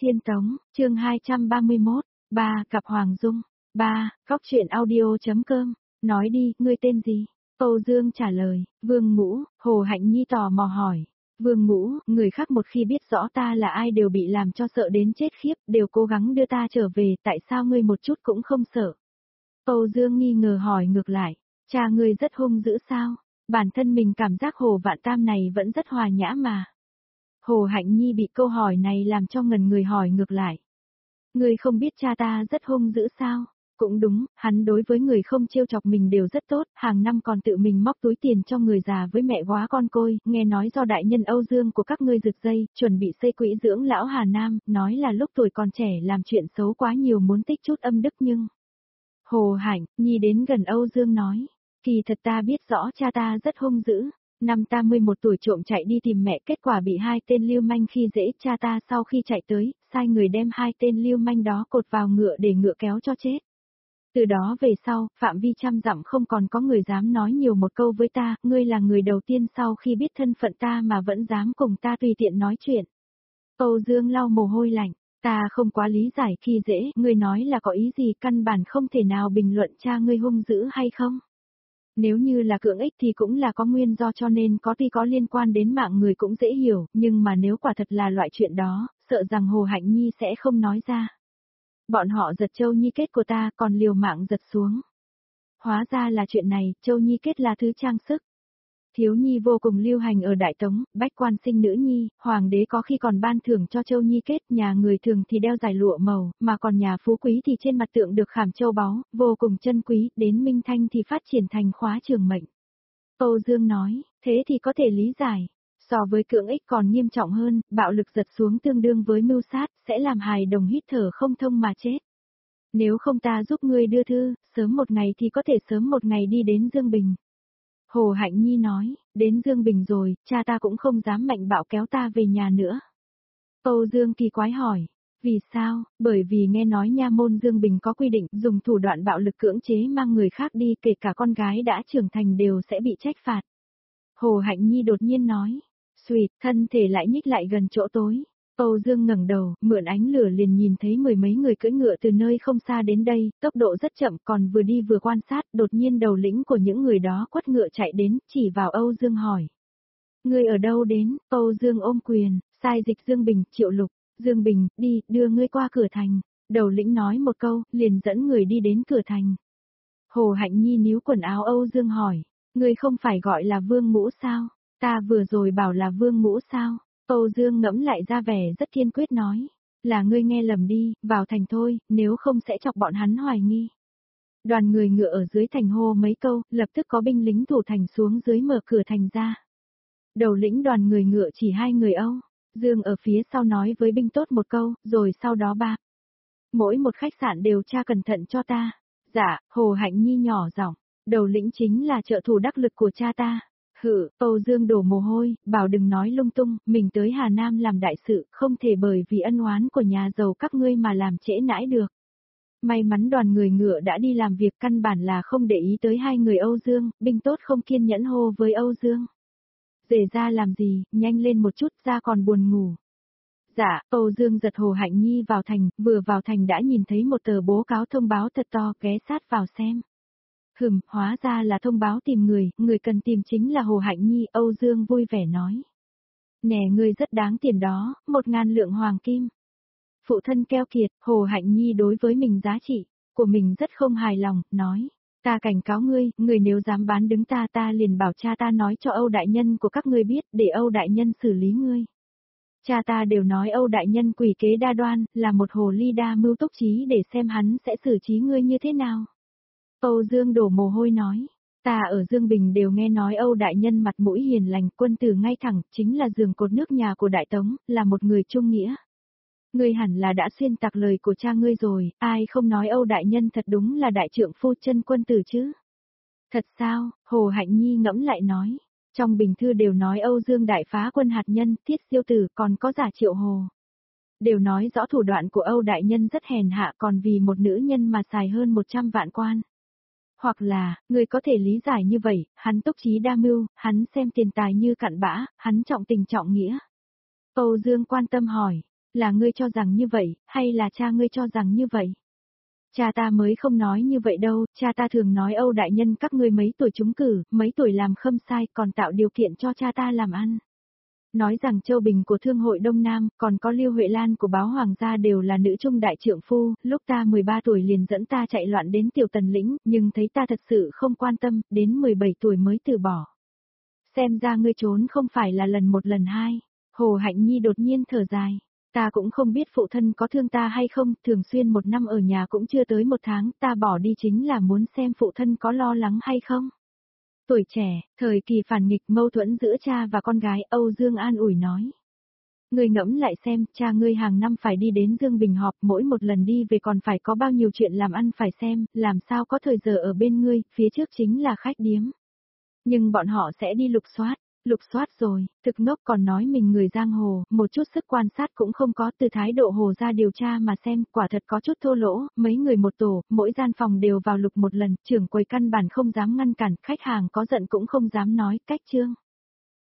Thiên Tống, chương 231, gặp Hoàng Dung. Góc truyện audio.com, nói đi, ngươi tên gì? Âu Dương trả lời, Vương Ngũ. Hồ Hạnh Nhi tò mò hỏi. Vương Ngũ, người khác một khi biết rõ ta là ai đều bị làm cho sợ đến chết khiếp, đều cố gắng đưa ta trở về, tại sao ngươi một chút cũng không sợ? Âu Dương nghi ngờ hỏi ngược lại, cha ngươi rất hung dữ sao? Bản thân mình cảm giác Hồ Vạn Tam này vẫn rất hòa nhã mà. Hồ Hạnh Nhi bị câu hỏi này làm cho ngần người hỏi ngược lại. Ngươi không biết cha ta rất hung dữ sao? Cũng đúng, hắn đối với người không trêu chọc mình đều rất tốt, hàng năm còn tự mình móc túi tiền cho người già với mẹ quá con côi, nghe nói do đại nhân Âu Dương của các ngươi rực dây, chuẩn bị xây quỹ dưỡng lão Hà Nam, nói là lúc tuổi còn trẻ làm chuyện xấu quá nhiều muốn tích chút âm đức nhưng... Hồ Hạnh Nhi đến gần Âu Dương nói, kỳ thật ta biết rõ cha ta rất hung dữ. Năm ta 11 tuổi trộm chạy đi tìm mẹ, kết quả bị hai tên lưu manh khi dễ, cha ta sau khi chạy tới, sai người đem hai tên lưu manh đó cột vào ngựa để ngựa kéo cho chết. Từ đó về sau, phạm vi 100 dặm không còn có người dám nói nhiều một câu với ta, ngươi là người đầu tiên sau khi biết thân phận ta mà vẫn dám cùng ta tùy tiện nói chuyện. Âu Dương lau mồ hôi lạnh, ta không quá lý giải khi dễ, ngươi nói là có ý gì, căn bản không thể nào bình luận cha ngươi hung dữ hay không. Nếu như là cưỡng ích thì cũng là có nguyên do cho nên tuy có liên quan đến mạng người cũng dễ hiểu, nhưng mà nếu quả thật là loại chuyện đó, sợ rằng Hồ Hạnh Nhi sẽ không nói ra. Bọn họ giật Châu Nhi kết của ta còn liều mạng giật xuống. Hóa ra là chuyện này, Châu Nhi kết là thứ trang sức. Thiếu nhi vô cùng lưu hành ở Đại Tống, bách quan sinh nữ nhi, hoàng đế có khi còn ban thưởng cho Châu Nhi kết, nhà người thường thì đeo dài lụa màu, mà còn nhà phú quý thì trên mặt tượng được khảm châu báu, vô cùng chân quý, đến Minh Thanh thì phát triển thành khóa trường mệnh. Âu Dương nói, thế thì có thể lý giải. So với cưỡng ích còn nghiêm trọng hơn, bạo lực giật xuống tương đương với mưu sát, sẽ làm hài đồng hít thở không thông mà chết. Nếu không ta giúp ngươi đưa thư, sớm một ngày thì có thể sớm một ngày đi đến Dương Bình. Hồ Hạnh Nhi nói, đến Dương Bình rồi, cha ta cũng không dám mạnh bạo kéo ta về nhà nữa. Âu Dương kỳ quái hỏi, vì sao? Bởi vì nghe nói nha môn Dương Bình có quy định dùng thủ đoạn bạo lực cưỡng chế mang người khác đi, kể cả con gái đã trưởng thành đều sẽ bị trách phạt. Hồ Hạnh Nhi đột nhiên nói, xuỵt, thân thể lại nhích lại gần chỗ tối. Âu Dương ngẩng đầu, mượn ánh lửa liền nhìn thấy mười mấy người cưỡi ngựa từ nơi không xa đến đây, tốc độ rất chậm, còn vừa đi vừa quan sát, đột nhiên đầu lĩnh của những người đó quất ngựa chạy đến, chỉ vào Âu Dương hỏi. Ngươi ở đâu đến? Âu Dương ôm quyền, sai dịch Dương Bình, Triệu Lục. Dương Bình, đi, đưa ngươi qua cửa thành. Đầu lĩnh nói một câu, liền dẫn người đi đến cửa thành. Hồ Hạnh Nhi níu quần áo Âu Dương hỏi, ngươi không phải gọi là Vương Ngũ sao? Ta vừa rồi bảo là Vương Ngũ sao? Âu Dương ngẫm lại ra vẻ rất kiên quyết nói, là ngươi nghe lầm đi, vào thành thôi, nếu không sẽ chọc bọn hắn hoài nghi. Đoàn người ngựa ở dưới thành hô mấy câu, lập tức có binh lính thủ thành xuống dưới mở cửa thành ra. Đầu lĩnh đoàn người ngựa chỉ hai người Âu Dương ở phía sau nói với binh tốt một câu, rồi sau đó mỗi một khách sạn đều tra cẩn thận cho ta. Dạ, Hồ Hạnh Nhi nhỏ giọng, đầu lĩnh chính là trợ thủ đắc lực của cha ta. Âu Dương đổ mồ hôi, bảo đừng nói lung tung, mình tới Hà Nam làm đại sự, không thể bởi vì ân oán của nhà giàu các ngươi mà làm trễ nãi được. May mắn đoàn người ngựa đã đi làm việc, căn bản là không để ý tới hai người Âu Dương, binh tốt không kiên nhẫn hô với Âu Dương. Rể ra làm gì, nhanh lên một chút, ra còn buồn ngủ. Dạ, Âu Dương giật Hồ Hạnh Nhi vào thành, vừa vào thành đã nhìn thấy một tờ bố cáo thông báo thật to, ghé sát vào xem. Hóa ra là thông báo tìm người cần tìm chính là Hồ Hạnh Nhi, Âu Dương vui vẻ nói. Nè ngươi rất đáng tiền đó, 1.000 lượng hoàng kim. Phụ thân keo kiệt, Hồ Hạnh Nhi đối với mình giá trị của mình rất không hài lòng, nói. Ta cảnh cáo ngươi, người nếu dám bán đứng ta liền bảo cha ta nói cho Âu đại nhân của các ngươi biết, để Âu đại nhân xử lý ngươi. Cha ta đều nói Âu đại nhân quỷ kế đa đoan, là một hồ ly đa mưu túc trí để xem hắn sẽ xử trí ngươi như thế nào. Âu Dương đổ mồ hôi nói, ta ở Dương Bình đều nghe nói Âu đại nhân mặt mũi hiền lành, quân tử ngay thẳng, chính là giường cột nước nhà của Đại Tống, là một người trung nghĩa. Ngươi hẳn là đã xuyên tạc lời của cha ngươi rồi, ai không nói Âu đại nhân thật đúng là đại trượng phu chân quân tử chứ. Thật sao? Hồ Hạnh Nhi ngẫm lại nói, trong bình thư đều nói Âu Dương đại phá quân hạt nhân, thiết siêu tử, còn có giả Triệu Hồ. Đều nói rõ thủ đoạn của Âu đại nhân rất hèn hạ, còn vì một nữ nhân mà xài hơn 100 vạn quan. Hoặc là, người có thể lý giải như vậy, hắn túc trí đa mưu, hắn xem tiền tài như cặn bã, hắn trọng tình trọng nghĩa. Âu Dương quan tâm hỏi, Là ngươi cho rằng như vậy, hay là cha ngươi cho rằng như vậy? Cha ta mới không nói như vậy đâu, cha ta thường nói Âu đại nhân các ngươi mấy tuổi trúng cử, mấy tuổi làm khâm sai còn tạo điều kiện cho cha ta làm ăn. Nói rằng Châu Bình của Thương hội Đông Nam, còn có Lưu Huệ Lan của báo Hoàng gia đều là nữ trung đại trượng phu, lúc ta 13 tuổi liền dẫn ta chạy loạn đến Tiểu Tần Lĩnh, nhưng thấy ta thật sự không quan tâm, đến 17 tuổi mới từ bỏ. Xem ra ngươi trốn không phải là lần một lần hai. Hồ Hạnh Nhi đột nhiên thở dài. Ta cũng không biết phụ thân có thương ta hay không, thường xuyên một năm ở nhà cũng chưa tới một tháng, ta bỏ đi chính là muốn xem phụ thân có lo lắng hay không. Tuổi trẻ, thời kỳ phản nghịch mâu thuẫn giữa cha và con gái, Âu Dương an ủi nói. Ngươi ngẫm lại xem, cha ngươi hàng năm phải đi đến Dương Bình họp, mỗi một lần đi về còn phải có bao nhiêu chuyện làm ăn phải xem, làm sao có thời giờ ở bên ngươi, phía trước chính là khách điếm. Nhưng bọn họ sẽ đi lục soát rồi, thực ngốc còn nói mình người giang hồ, một chút sức quan sát cũng không có, từ thái độ hồ ra điều tra mà xem, quả thật có chút thô lỗ, mấy người một tổ, mỗi gian phòng đều vào lục một lần, trưởng quầy căn bản không dám ngăn cản, khách hàng có giận cũng không dám nói, cách trương.